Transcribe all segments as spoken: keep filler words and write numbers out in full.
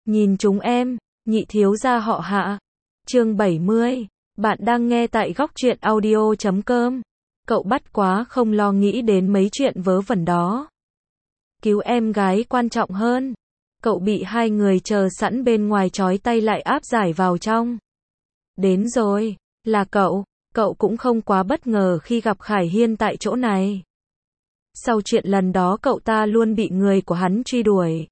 Nhìn chúng em, nhị thiếu gia họ Hạ. Chương bảy mươi. Bạn đang nghe tại góc truyện audio chấm com. Cậu bắt quá không lo nghĩ đến mấy chuyện vớ vẩn đó. Cứu em gái quan trọng hơn. Cậu bị hai người chờ sẵn bên ngoài trói tay lại áp giải vào trong. Đến rồi, là cậu. Cậu cũng không quá bất ngờ khi gặp Khải Hiên tại chỗ này. Sau chuyện lần đó cậu ta luôn bị người của hắn truy đuổi.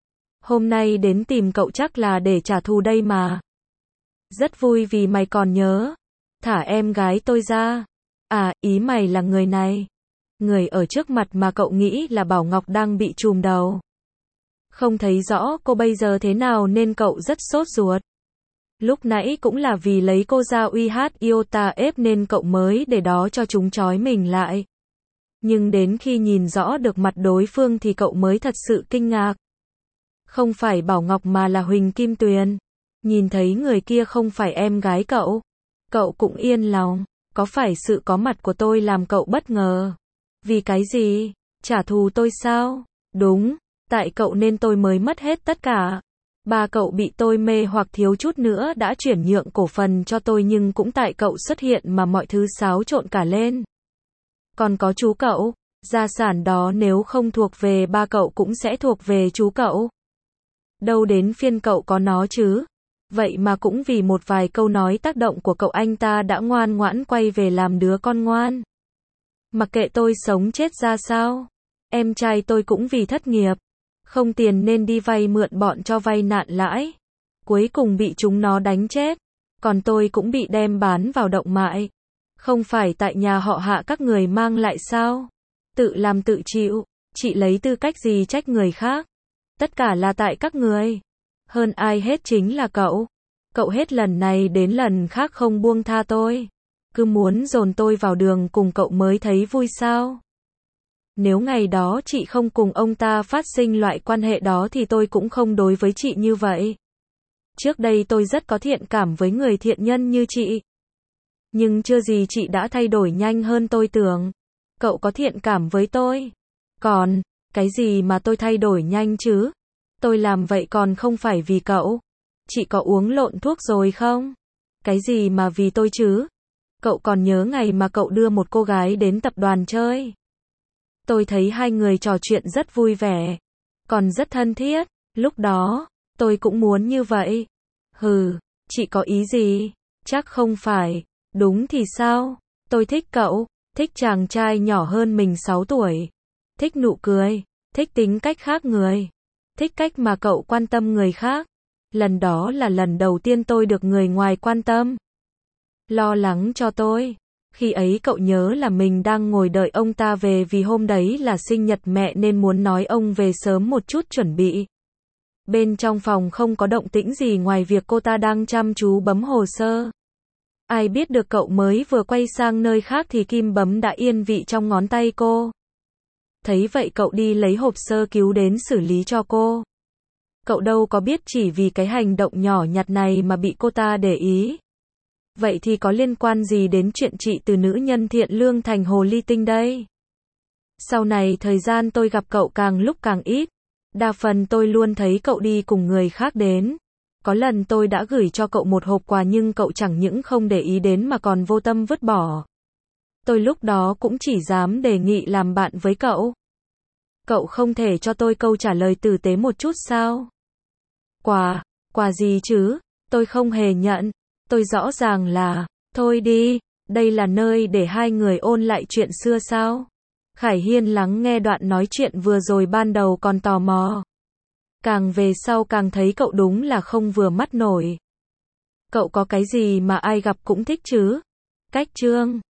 Hôm nay đến tìm cậu chắc là để trả thù đây mà. Rất vui vì mày còn nhớ. Thả em gái tôi ra. À, ý mày là người này. Người ở trước mặt mà cậu nghĩ là Bảo Ngọc đang bị trùm đầu. Không thấy rõ cô bây giờ thế nào nên cậu rất sốt ruột. Lúc nãy cũng là vì lấy cô ra uy hát Iota ép nên cậu mới để đó cho chúng trói mình lại. Nhưng đến khi nhìn rõ được mặt đối phương thì cậu mới thật sự kinh ngạc. Không phải Bảo Ngọc mà là Huỳnh Kim Tuyền. Nhìn thấy người kia không phải em gái cậu. Cậu cũng yên lòng. Có phải sự có mặt của tôi làm cậu bất ngờ? Vì cái gì? Trả thù tôi sao? Đúng, tại cậu nên tôi mới mất hết tất cả. Ba cậu bị tôi mê hoặc thiếu chút nữa đã chuyển nhượng cổ phần cho tôi nhưng cũng tại cậu xuất hiện mà mọi thứ xáo trộn cả lên. Còn có chú cậu, gia sản đó nếu không thuộc về ba cậu cũng sẽ thuộc về chú cậu. Đâu đến phiên cậu có nó chứ. Vậy mà cũng vì một vài câu nói tác động của cậu anh ta đã ngoan ngoãn quay về làm đứa con ngoan. Mặc kệ tôi sống chết ra sao. Em trai tôi cũng vì thất nghiệp. Không tiền nên đi vay mượn bọn cho vay nạn lãi. Cuối cùng bị chúng nó đánh chết. Còn tôi cũng bị đem bán vào động mại. Không phải tại nhà họ Hạ các người mang lại sao? Tự làm tự chịu. Chị lấy tư cách gì trách người khác? Tất cả là tại các người. Hơn ai hết chính là cậu. Cậu hết lần này đến lần khác không buông tha tôi. Cứ muốn dồn tôi vào đường cùng cậu mới thấy vui sao? Nếu ngày đó chị không cùng ông ta phát sinh loại quan hệ đó thì tôi cũng không đối với chị như vậy. Trước đây tôi rất có thiện cảm với người thiện nhân như chị. Nhưng chưa gì chị đã thay đổi nhanh hơn tôi tưởng. Cậu có thiện cảm với tôi. Còn, cái gì mà tôi thay đổi nhanh chứ? Tôi làm vậy còn không phải vì cậu. Chị có uống lộn thuốc rồi không? Cái gì mà vì tôi chứ? Cậu còn nhớ ngày mà cậu đưa một cô gái đến tập đoàn chơi? Tôi thấy hai người trò chuyện rất vui vẻ. Còn rất thân thiết. Lúc đó, tôi cũng muốn như vậy. Hừ, chị có ý gì? Chắc không phải. Đúng thì sao? Tôi thích cậu. Thích chàng trai nhỏ hơn mình sáu tuổi. Thích nụ cười. Thích tính cách khác người. Thích cách mà cậu quan tâm người khác. Lần đó là lần đầu tiên tôi được người ngoài quan tâm. Lo lắng cho tôi. Khi ấy cậu nhớ là mình đang ngồi đợi ông ta về vì hôm đấy là sinh nhật mẹ nên muốn nói ông về sớm một chút chuẩn bị. Bên trong phòng không có động tĩnh gì ngoài việc cô ta đang chăm chú bấm hồ sơ. Ai biết được cậu mới vừa quay sang nơi khác thì kim bấm đã yên vị trong ngón tay cô. Thấy vậy cậu đi lấy hộp sơ cứu đến xử lý cho cô. Cậu đâu có biết chỉ vì cái hành động nhỏ nhặt này mà bị cô ta để ý. Vậy thì có liên quan gì đến chuyện chị từ nữ nhân thiện lương thành hồ ly tinh đây? Sau này thời gian tôi gặp cậu càng lúc càng ít. Đa phần tôi luôn thấy cậu đi cùng người khác đến. Có lần tôi đã gửi cho cậu một hộp quà nhưng cậu chẳng những không để ý đến mà còn vô tâm vứt bỏ. Tôi lúc đó cũng chỉ dám đề nghị làm bạn với cậu. Cậu không thể cho tôi câu trả lời tử tế một chút sao? Quà, quà gì chứ? Tôi không hề nhận. Tôi rõ ràng là, thôi đi, đây là nơi để hai người ôn lại chuyện xưa sao? Khải Hiên lắng nghe đoạn nói chuyện vừa rồi ban đầu còn tò mò. Càng về sau càng thấy cậu đúng là không vừa mắt nổi. Cậu có cái gì mà ai gặp cũng thích chứ? Cách chương